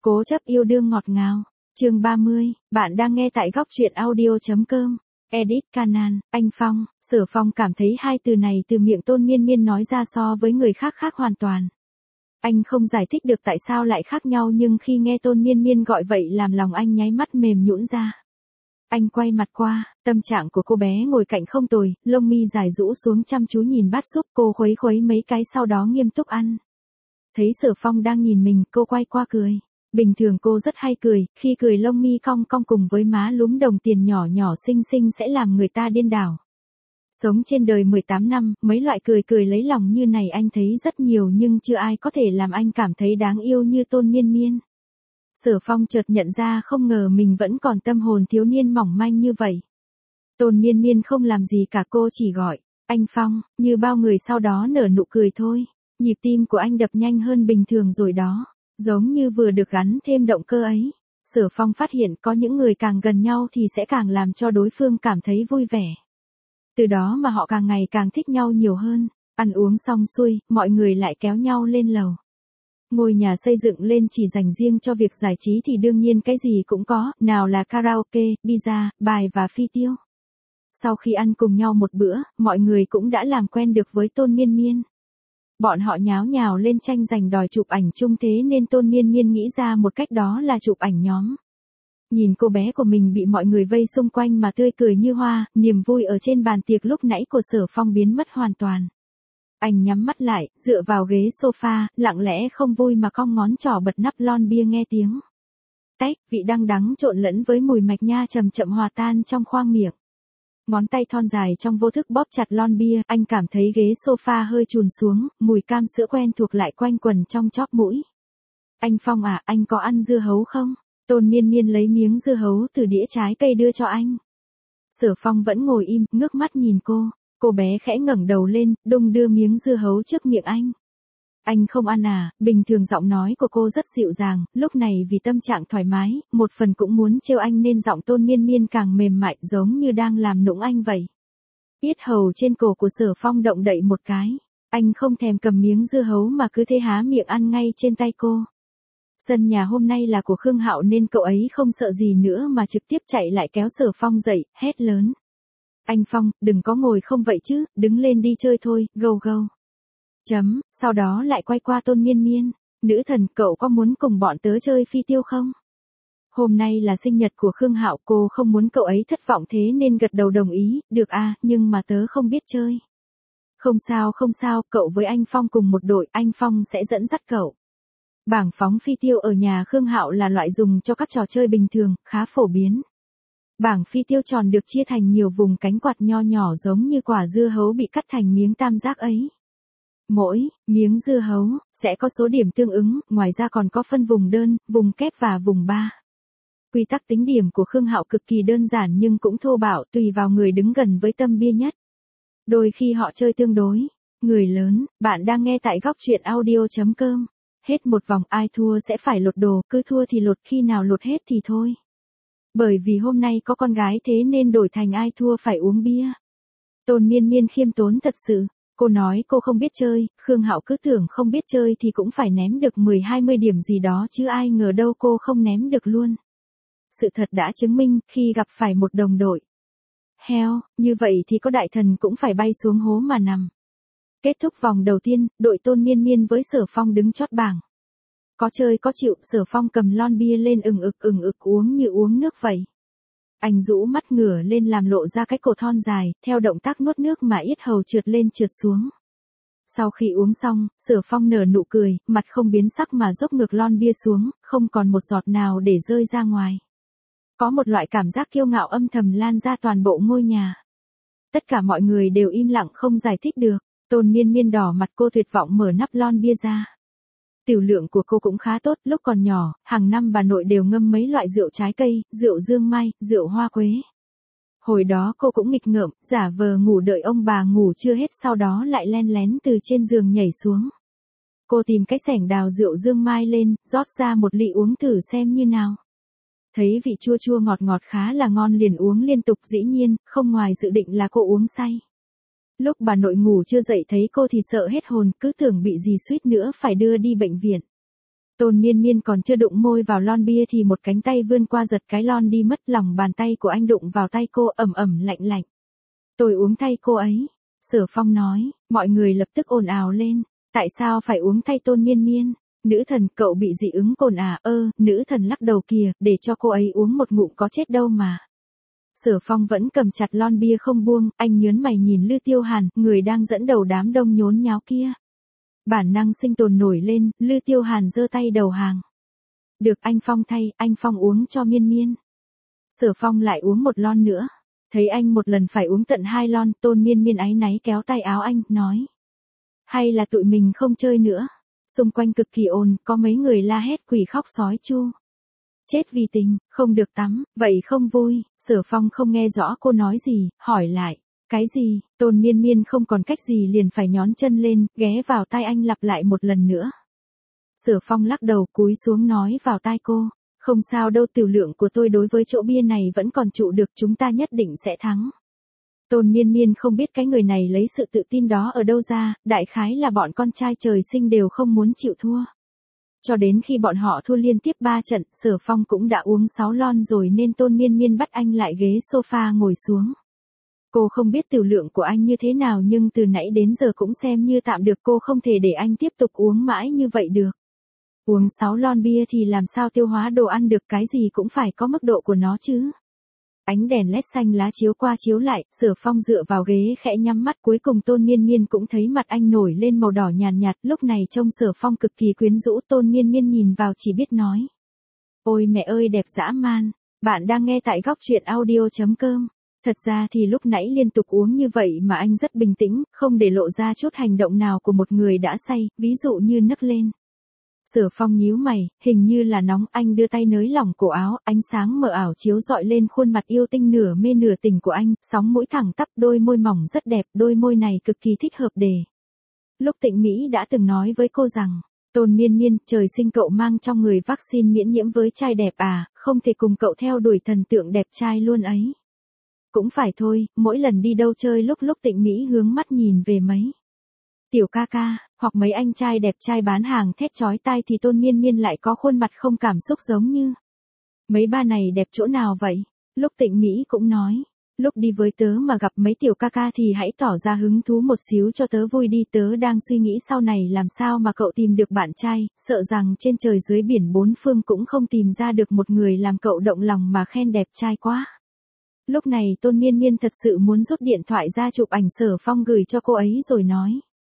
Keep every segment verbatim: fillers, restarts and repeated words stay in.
Cố chấp yêu đương ngọt ngào. Chương ba mươi, bạn đang nghe tại góc truyện audio.com. Edit Canan, anh Phong, Sở Phong cảm thấy hai từ này từ miệng Tôn Miên Miên nói ra so với người khác khác hoàn toàn. Anh không giải thích được tại sao lại khác nhau, nhưng khi nghe Tôn Miên Miên gọi vậy làm lòng anh nháy mắt mềm nhũn ra. Anh quay mặt qua, tâm trạng của cô bé ngồi cạnh không tồi, lông mi dài rũ xuống chăm chú nhìn bát súp, cô khuấy khuấy mấy cái sau đó nghiêm túc ăn. Thấy Sở Phong đang nhìn mình, cô quay qua cười. Bình thường cô rất hay cười, khi cười lông mi cong cong cùng với má lúm đồng tiền nhỏ nhỏ xinh xinh sẽ làm người ta điên đảo. Sống trên đời mười tám năm, mấy loại cười cười lấy lòng như này anh thấy rất nhiều, nhưng chưa ai có thể làm anh cảm thấy đáng yêu như Tôn Miên Miên. Sở Phong chợt nhận ra không ngờ mình vẫn còn tâm hồn thiếu niên mỏng manh như vậy. Tôn Miên Miên không làm gì cả, cô chỉ gọi, anh Phong, như bao người sau đó nở nụ cười thôi. Nhịp tim của anh đập nhanh hơn bình thường rồi đó. Giống như vừa được gắn thêm động cơ ấy. Sở Phong phát hiện có những người càng gần nhau thì sẽ càng làm cho đối phương cảm thấy vui vẻ. Từ đó mà họ càng ngày càng thích nhau nhiều hơn. Ăn uống xong xuôi, mọi người lại kéo nhau lên lầu. Ngôi nhà xây dựng lên chỉ dành riêng cho việc giải trí thì đương nhiên cái gì cũng có, nào là karaoke, pizza, bài và phi tiêu. Sau khi ăn cùng nhau một bữa, mọi người cũng đã làm quen được với Tôn Miên Miên. Bọn họ nháo nhào lên tranh giành đòi chụp ảnh chung, thế nên Tôn Miên Miên nghĩ ra một cách, đó là chụp ảnh nhóm. Nhìn cô bé của mình bị mọi người vây xung quanh mà tươi cười như hoa, niềm vui ở trên bàn tiệc lúc nãy của Sở Phong biến mất hoàn toàn. Anh nhắm mắt lại, dựa vào ghế sofa, lặng lẽ không vui mà cong ngón trỏ bật nắp lon bia nghe tiếng tách, vị đắng đắng trộn lẫn với mùi mạch nha chậm chậm hòa tan trong khoang miệng. Ngón tay thon dài trong vô thức bóp chặt lon bia, anh cảm thấy ghế sofa hơi chùn xuống, mùi cam sữa quen thuộc lại quanh quẩn trong chóp mũi. Anh Phong à, anh có ăn dưa hấu không? Tôn Miên Miên lấy miếng dưa hấu từ đĩa trái cây đưa cho anh. Sở Phong vẫn ngồi im, ngước mắt nhìn cô. Cô bé khẽ ngẩng đầu lên, đung đưa miếng dưa hấu trước miệng anh. Anh không ăn à? Bình thường giọng nói của cô rất dịu dàng, lúc này vì tâm trạng thoải mái, một phần cũng muốn trêu anh nên giọng Tôn Miên Miên càng mềm mại, giống như đang làm nũng anh vậy. Yết hầu trên cổ của Sở Phong động đậy một cái. Anh không thèm cầm miếng dưa hấu mà cứ thế há miệng ăn ngay trên tay cô. Sân nhà hôm nay là của Khương Hạo nên cậu ấy không sợ gì nữa mà trực tiếp chạy lại kéo Sở Phong dậy, hét lớn. Anh Phong, đừng có ngồi không vậy chứ, đứng lên đi chơi thôi, gâu gâu. Chấm, sau đó lại quay qua Tôn Miên Miên. Nữ thần, cậu có muốn cùng bọn tớ chơi phi tiêu không? Hôm nay là sinh nhật của Khương Hạo, cô không muốn cậu ấy thất vọng thế nên gật đầu đồng ý, được à, nhưng mà tớ không biết chơi. Không sao không sao, cậu với anh Phong cùng một đội, anh Phong sẽ dẫn dắt cậu. Bảng phóng phi tiêu ở nhà Khương Hạo là loại dùng cho các trò chơi bình thường, khá phổ biến. Bảng phi tiêu tròn được chia thành nhiều vùng cánh quạt nho nhỏ giống như quả dưa hấu bị cắt thành miếng tam giác ấy. Mỗi miếng dưa hấu sẽ có số điểm tương ứng, ngoài ra còn có phân vùng đơn, vùng kép và vùng ba. Quy tắc tính điểm của Khương Hạo cực kỳ đơn giản nhưng cũng thô bạo, tùy vào người đứng gần với tâm bia nhất. Đôi khi họ chơi tương đối. Người lớn, bạn đang nghe tại góc truyện audio.com. Hết một vòng ai thua sẽ phải lột đồ, cứ thua thì lột, khi nào lột hết thì thôi. Bởi vì hôm nay có con gái thế nên đổi thành ai thua phải uống bia. Tôn Miên Miên khiêm tốn thật sự. Cô nói cô không biết chơi, Khương Hạo cứ tưởng không biết chơi thì cũng phải ném được mười hai mươi điểm gì đó chứ ai ngờ đâu cô không ném được luôn. Sự thật đã chứng minh khi gặp phải một đồng đội heo, như vậy thì có đại thần cũng phải bay xuống hố mà nằm. Kết thúc vòng đầu tiên, đội Tôn Miên Miên với Sở Phong đứng chót bảng. Có chơi có chịu, Sở Phong cầm lon bia lên ừng ực ừng ực uống như uống nước vậy. Anh rũ mắt ngửa lên làm lộ ra cái cổ thon dài, theo động tác nuốt nước mà yết hầu trượt lên trượt xuống. Sau khi uống xong, Sở Phong nở nụ cười, mặt không biến sắc mà dốc ngược lon bia xuống, không còn một giọt nào để rơi ra ngoài. Có một loại cảm giác kiêu ngạo âm thầm lan ra toàn bộ ngôi nhà. Tất cả mọi người đều im lặng không giải thích được. Tôn Miên Miên đỏ mặt, cô tuyệt vọng mở nắp lon bia ra. Tiểu lượng của cô cũng khá tốt, lúc còn nhỏ, hàng năm bà nội đều ngâm mấy loại rượu trái cây, rượu dương mai, rượu hoa quế. Hồi đó cô cũng nghịch ngợm, giả vờ ngủ đợi ông bà ngủ chưa hết, sau đó lại len lén từ trên giường nhảy xuống. Cô tìm cái xẻng đào rượu dương mai lên, rót ra một ly uống thử xem như nào. Thấy vị chua chua ngọt ngọt khá là ngon liền uống liên tục, dĩ nhiên, không ngoài dự định là cô uống say. Lúc bà nội ngủ chưa dậy thấy cô thì sợ hết hồn, cứ tưởng bị gì suýt nữa phải đưa đi bệnh viện. Tôn Miên Miên còn chưa đụng môi vào lon bia thì một cánh tay vươn qua giật cái lon đi mất, lòng bàn tay của anh đụng vào tay cô ẩm ẩm lạnh lạnh. Tôi uống thay cô ấy. Sở Phong nói, mọi người lập tức ồn ào lên. Tại sao phải uống thay Tôn Miên Miên? Nữ thần, cậu bị dị ứng cồn à? Ơ, nữ thần lắc đầu kìa, để cho cô ấy uống một ngụm có chết đâu mà. Sở Phong vẫn cầm chặt lon bia không buông, anh nhớn mày nhìn Lư Tiêu Hàn, người đang dẫn đầu đám đông nhốn nháo kia. Bản năng sinh tồn nổi lên, Lư Tiêu Hàn giơ tay đầu hàng. Được, anh Phong thay, anh Phong uống cho Miên Miên. Sở Phong lại uống một lon nữa. Thấy anh một lần phải uống tận hai lon, Tôn Miên Miên áy náy kéo tay áo anh, nói. Hay là tụi mình không chơi nữa. Xung quanh cực kỳ ồn, có mấy người la hét quỷ khóc sói chu. Chết vì tình, không được tắm, vậy không vui. Sở Phong không nghe rõ cô nói gì, hỏi lại. Cái gì? Tôn Miên Miên không còn cách gì liền phải nhón chân lên, ghé vào tai anh lặp lại một lần nữa. Sở Phong lắc đầu cúi xuống nói vào tai cô. Không sao đâu, tiểu lượng của tôi đối với chỗ bia này vẫn còn trụ được, chúng ta nhất định sẽ thắng. Tôn Miên Miên không biết cái người này lấy sự tự tin đó ở đâu ra, đại khái là bọn con trai trời sinh đều không muốn chịu thua. Cho đến khi bọn họ thua liên tiếp ba trận, Sở Phong cũng đã uống sáu lon rồi nên Tôn Miên Miên bắt anh lại ghế sofa ngồi xuống. Cô không biết tiểu lượng của anh như thế nào nhưng từ nãy đến giờ cũng xem như tạm được, cô không thể để anh tiếp tục uống mãi như vậy được. Uống sáu lon bia thì làm sao tiêu hóa đồ ăn được, cái gì cũng phải có mức độ của nó chứ. Ánh đèn led xanh lá chiếu qua chiếu lại, Sở Phong dựa vào ghế khẽ nhắm mắt, cuối cùng Tôn Miên Miên cũng thấy mặt anh nổi lên màu đỏ nhàn nhạt, lúc này trông Sở Phong cực kỳ quyến rũ. Tôn Miên Miên nhìn vào chỉ biết nói. Ôi mẹ ơi đẹp dã man, bạn đang nghe tại góc truyện audio chấm com. Thật ra thì lúc nãy liên tục uống như vậy mà anh rất bình tĩnh, không để lộ ra chút hành động nào của một người đã say, ví dụ như nấc lên. Sở Phong nhíu mày, hình như là nóng, anh đưa tay nới lỏng cổ áo, ánh sáng mờ ảo chiếu rọi lên khuôn mặt yêu tinh nửa mê nửa tỉnh của anh, sóng mũi thẳng tắp, đôi môi mỏng rất đẹp, đôi môi này cực kỳ thích hợp để. Lúc Tịnh Mỹ đã từng nói với cô rằng, Tôn Miên Miên, trời sinh cậu mang trong người vaccine miễn nhiễm với trai đẹp à, không thể cùng cậu theo đuổi thần tượng đẹp trai luôn ấy. Cũng phải thôi, mỗi lần đi đâu chơi lúc lúc Tịnh Mỹ hướng mắt nhìn về mấy tiểu ca ca, hoặc mấy anh trai đẹp trai bán hàng thét chói tai thì Tôn Miên Miên lại có khuôn mặt không cảm xúc giống như. Mấy ba này đẹp chỗ nào vậy? Lúc Tịnh Mỹ cũng nói, lúc đi với tớ mà gặp mấy tiểu ca ca thì hãy tỏ ra hứng thú một xíu cho tớ vui đi, tớ đang suy nghĩ sau này làm sao mà cậu tìm được bạn trai, sợ rằng trên trời dưới biển bốn phương cũng không tìm ra được một người làm cậu động lòng mà khen đẹp trai quá. Lúc này Tôn Miên Miên thật sự muốn rút điện thoại ra chụp ảnh Sở Phong gửi cho cô ấy rồi nói.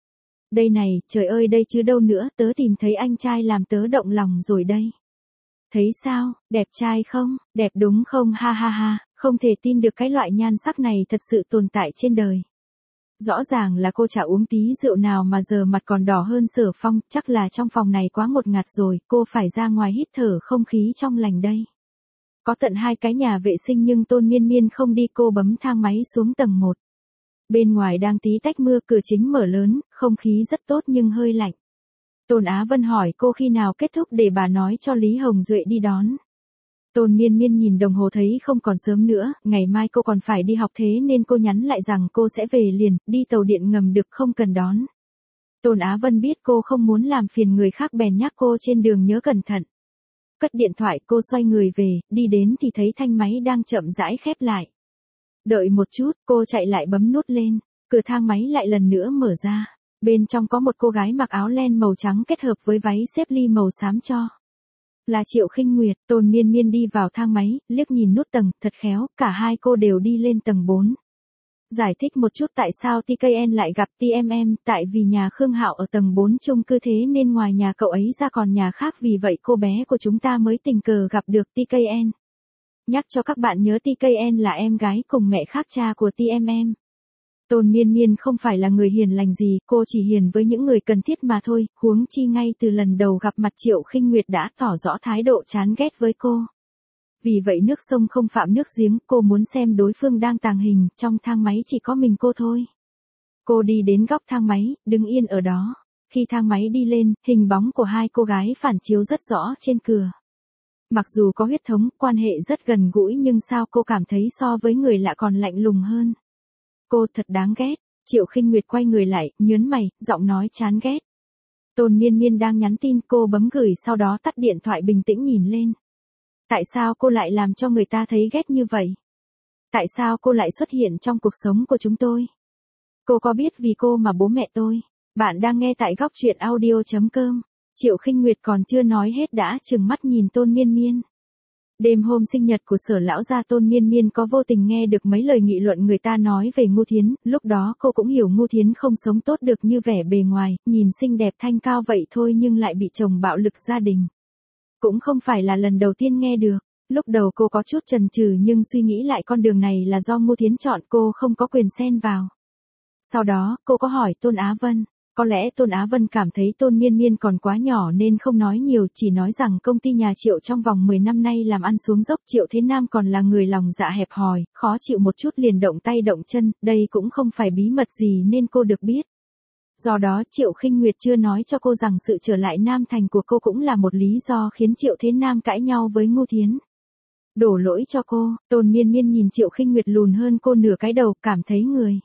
Đây này, trời ơi đây chứ đâu nữa, tớ tìm thấy anh trai làm tớ động lòng rồi đây. Thấy sao, đẹp trai không, đẹp đúng không, ha ha ha, không thể tin được cái loại nhan sắc này thật sự tồn tại trên đời. Rõ ràng là cô chả uống tí rượu nào mà giờ mặt còn đỏ hơn Sở Phong, chắc là trong phòng này quá ngột ngạt rồi, cô phải ra ngoài hít thở không khí trong lành đây. Có tận hai cái nhà vệ sinh nhưng Tôn Miên Miên không đi, cô bấm thang máy xuống tầng một. Bên ngoài đang tí tách mưa, cửa chính mở lớn, không khí rất tốt nhưng hơi lạnh. Tôn Á Vân hỏi cô khi nào kết thúc để bà nói cho Lý Hồng Duệ đi đón. Tôn Miên Miên nhìn đồng hồ thấy không còn sớm nữa, ngày mai cô còn phải đi học thế nên cô nhắn lại rằng cô sẽ về liền, đi tàu điện ngầm được không cần đón. Tôn Á Vân biết cô không muốn làm phiền người khác bèn nhắc cô trên đường nhớ cẩn thận. Cất điện thoại cô xoay người về, đi đến thì thấy thanh máy đang chậm rãi khép lại. Đợi một chút, cô chạy lại bấm nút lên, cửa thang máy lại lần nữa mở ra. Bên trong có một cô gái mặc áo len màu trắng kết hợp với váy xếp ly màu xám cho. Là Triệu Khinh Nguyệt. Tôn Miên Miên đi vào thang máy, liếc nhìn nút tầng, thật khéo, cả hai cô đều đi lên tầng bốn. Giải thích một chút tại sao tê ca en lại gặp tê em em, tại vì nhà Khương Hạo ở tầng bốn chung cư thế nên ngoài nhà cậu ấy ra còn nhà khác, vì vậy cô bé của chúng ta mới tình cờ gặp được tê ca en. Nhắc cho các bạn nhớ tê ca en là em gái cùng mẹ khác cha của tê em em. Tôn Miên Miên không phải là người hiền lành gì, cô chỉ hiền với những người cần thiết mà thôi, huống chi ngay từ lần đầu gặp mặt Triệu Khinh Nguyệt đã tỏ rõ thái độ chán ghét với cô. Vì vậy nước sông không phạm nước giếng, cô muốn xem đối phương đang tàng hình, trong thang máy chỉ có mình cô thôi. Cô đi đến góc thang máy, đứng yên ở đó. Khi thang máy đi lên, hình bóng của hai cô gái phản chiếu rất rõ trên cửa. Mặc dù có huyết thống, quan hệ rất gần gũi nhưng sao cô cảm thấy so với người lạ còn lạnh lùng hơn. Cô thật đáng ghét. Triệu Khinh Nguyệt quay người lại, nhớn mày, giọng nói chán ghét. Tôn Miên Miên đang nhắn tin, cô bấm gửi sau đó tắt điện thoại bình tĩnh nhìn lên. Tại sao cô lại làm cho người ta thấy ghét như vậy? Tại sao cô lại xuất hiện trong cuộc sống của chúng tôi? Cô có biết vì cô mà bố mẹ tôi? Bạn đang nghe tại góc truyện audio.com. Triệu Khinh Nguyệt còn chưa nói hết đã trừng mắt nhìn Tôn Miên Miên. Đêm hôm sinh nhật của Sở lão gia, Tôn Miên Miên có vô tình nghe được mấy lời nghị luận người ta nói về Ngô Thiến, lúc đó cô cũng hiểu Ngô Thiến không sống tốt được như vẻ bề ngoài, nhìn xinh đẹp thanh cao vậy thôi nhưng lại bị chồng bạo lực gia đình. Cũng không phải là lần đầu tiên nghe được, lúc đầu cô có chút chần chừ nhưng suy nghĩ lại con đường này là do Ngô Thiến chọn, cô không có quyền xen vào. Sau đó, cô có hỏi Tôn Á Vân. Có lẽ Tôn Á Vân cảm thấy Tôn Miên Miên còn quá nhỏ nên không nói nhiều, chỉ nói rằng công ty nhà Triệu trong vòng mười năm nay làm ăn xuống dốc, Triệu Thế Nam còn là người lòng dạ hẹp hòi, khó chịu một chút liền động tay động chân, đây cũng không phải bí mật gì nên cô được biết. Do đó Triệu Khinh Nguyệt chưa nói cho cô rằng sự trở lại Nam Thành của cô cũng là một lý do khiến Triệu Thế Nam cãi nhau với Ngô Thiến. Đổ lỗi cho cô, Tôn Miên Miên nhìn Triệu Khinh Nguyệt lùn hơn cô nửa cái đầu, cảm thấy người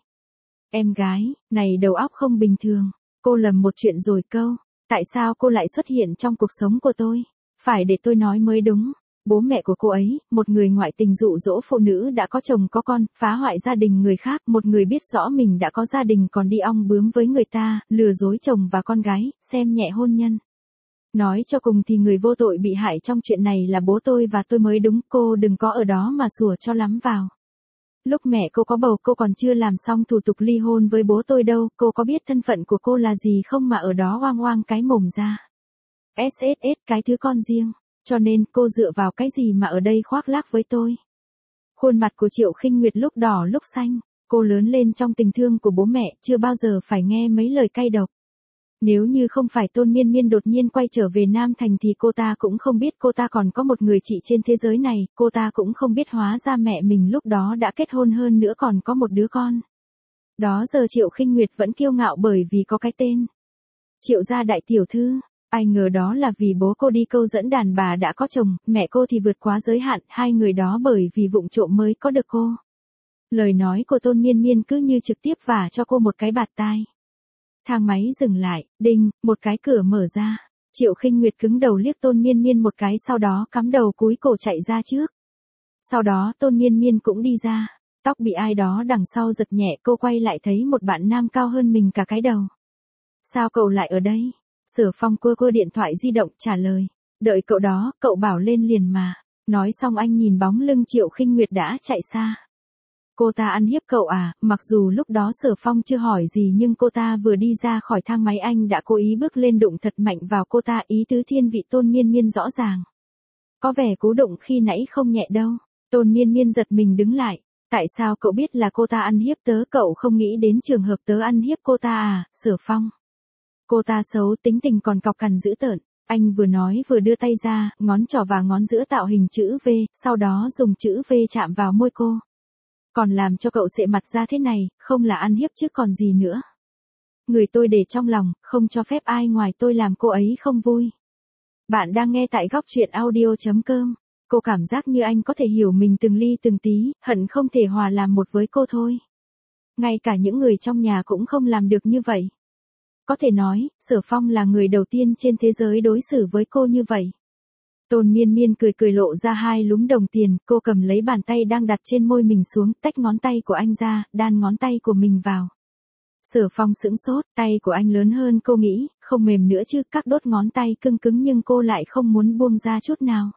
em gái này đầu óc không bình thường. Cô lầm một chuyện rồi câu, tại sao cô lại xuất hiện trong cuộc sống của tôi? Phải để tôi nói mới đúng. Bố mẹ của cô ấy, một người ngoại tình dụ dỗ phụ nữ đã có chồng có con, phá hoại gia đình người khác, một người biết rõ mình đã có gia đình còn đi ong bướm với người ta, lừa dối chồng và con gái, xem nhẹ hôn nhân. Nói cho cùng thì người vô tội bị hại trong chuyện này là bố tôi và tôi mới đúng, cô đừng có ở đó mà sủa cho lắm vào. Lúc mẹ cô có bầu cô còn chưa làm xong thủ tục ly hôn với bố tôi đâu, cô có biết thân phận của cô là gì không mà ở đó oang oang cái mồm ra. ét ét ét cái thứ con riêng, cho nên cô dựa vào cái gì mà ở đây khoác lác với tôi. Khuôn mặt của Triệu Khinh Nguyệt lúc đỏ lúc xanh, cô lớn lên trong tình thương của bố mẹ, chưa bao giờ phải nghe mấy lời cay độc. Nếu như không phải Tôn Miên Miên đột nhiên quay trở về Nam Thành thì cô ta cũng không biết cô ta còn có một người chị trên thế giới này, cô ta cũng không biết hóa ra mẹ mình lúc đó đã kết hôn hơn nữa còn có một đứa con. Đó giờ Triệu Khinh Nguyệt vẫn kiêu ngạo bởi vì có cái tên Triệu gia đại tiểu thư, ai ngờ đó là vì bố cô đi câu dẫn đàn bà đã có chồng, mẹ cô thì vượt quá giới hạn, hai người đó bởi vì vụng trộm mới có được cô. Lời nói của Tôn Miên Miên cứ như trực tiếp vả cho cô một cái bạt tai. Thang máy dừng lại, đinh, một cái cửa mở ra. Triệu Khinh Nguyệt cứng đầu liếc Tôn Miên Miên một cái sau đó cắm đầu cúi cổ chạy ra trước. Sau đó Tôn Miên Miên cũng đi ra, tóc bị ai đó đằng sau giật nhẹ, cô quay lại thấy một bạn nam cao hơn mình cả cái đầu. Sao cậu lại ở đây? Sở Phong cua cua điện thoại di động trả lời. Đợi cậu đó, cậu bảo lên liền mà. Nói xong anh nhìn bóng lưng Triệu Khinh Nguyệt đã chạy xa. Cô ta ăn hiếp cậu à? Mặc dù lúc đó Sở Phong chưa hỏi gì nhưng cô ta vừa đi ra khỏi thang máy anh đã cố ý bước lên đụng thật mạnh vào cô ta, ý tứ thiên vị Tôn Miên Miên rõ ràng. Có vẻ cú đụng khi nãy không nhẹ đâu. Tôn Miên Miên giật mình đứng lại. Tại sao cậu biết là cô ta ăn hiếp tớ? Cậu không nghĩ đến trường hợp tớ ăn hiếp cô ta à, Sở Phong? Cô ta xấu tính tình còn cọc cằn dữ tợn. Anh vừa nói vừa đưa tay ra, ngón trỏ và ngón giữa tạo hình chữ V, sau đó dùng chữ V chạm vào môi cô. Còn làm cho cậu sệ mặt ra thế này, không là ăn hiếp chứ còn gì nữa. Người tôi để trong lòng, không cho phép ai ngoài tôi làm cô ấy không vui. Bạn đang nghe tại góc truyện audio.com. Cô cảm giác như anh có thể hiểu mình từng ly từng tí, hận không thể hòa làm một với cô thôi. Ngay cả những người trong nhà cũng không làm được như vậy. Có thể nói, Sở Phong là người đầu tiên trên thế giới đối xử với cô như vậy. Tôn Miên Miên cười cười lộ ra hai lúm đồng tiền, cô cầm lấy bàn tay đang đặt trên môi mình xuống, tách ngón tay của anh ra, đan ngón tay của mình vào. Sở Phong sững sốt, tay của anh lớn hơn cô nghĩ, không mềm nữa chứ, các đốt ngón tay cứng cứng nhưng cô lại không muốn buông ra chút nào.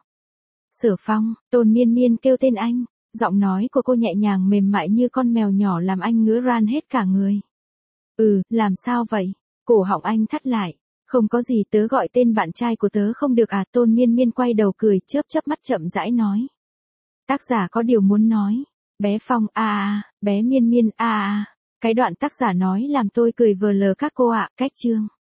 Sở Phong, Tôn Miên Miên kêu tên anh, giọng nói của cô nhẹ nhàng mềm mại như con mèo nhỏ làm anh ngứa ran hết cả người. Ừ, làm sao vậy? Cổ họng anh thắt lại. Không có gì, tớ gọi tên bạn trai của tớ không được à? Tôn Miên Miên quay đầu cười, chớp chớp mắt chậm rãi nói. Tác giả có điều muốn nói. Bé Phong a a, bé Miên Miên a a. Cái đoạn tác giả nói làm tôi cười vờ lờ các cô ạ, cách chương.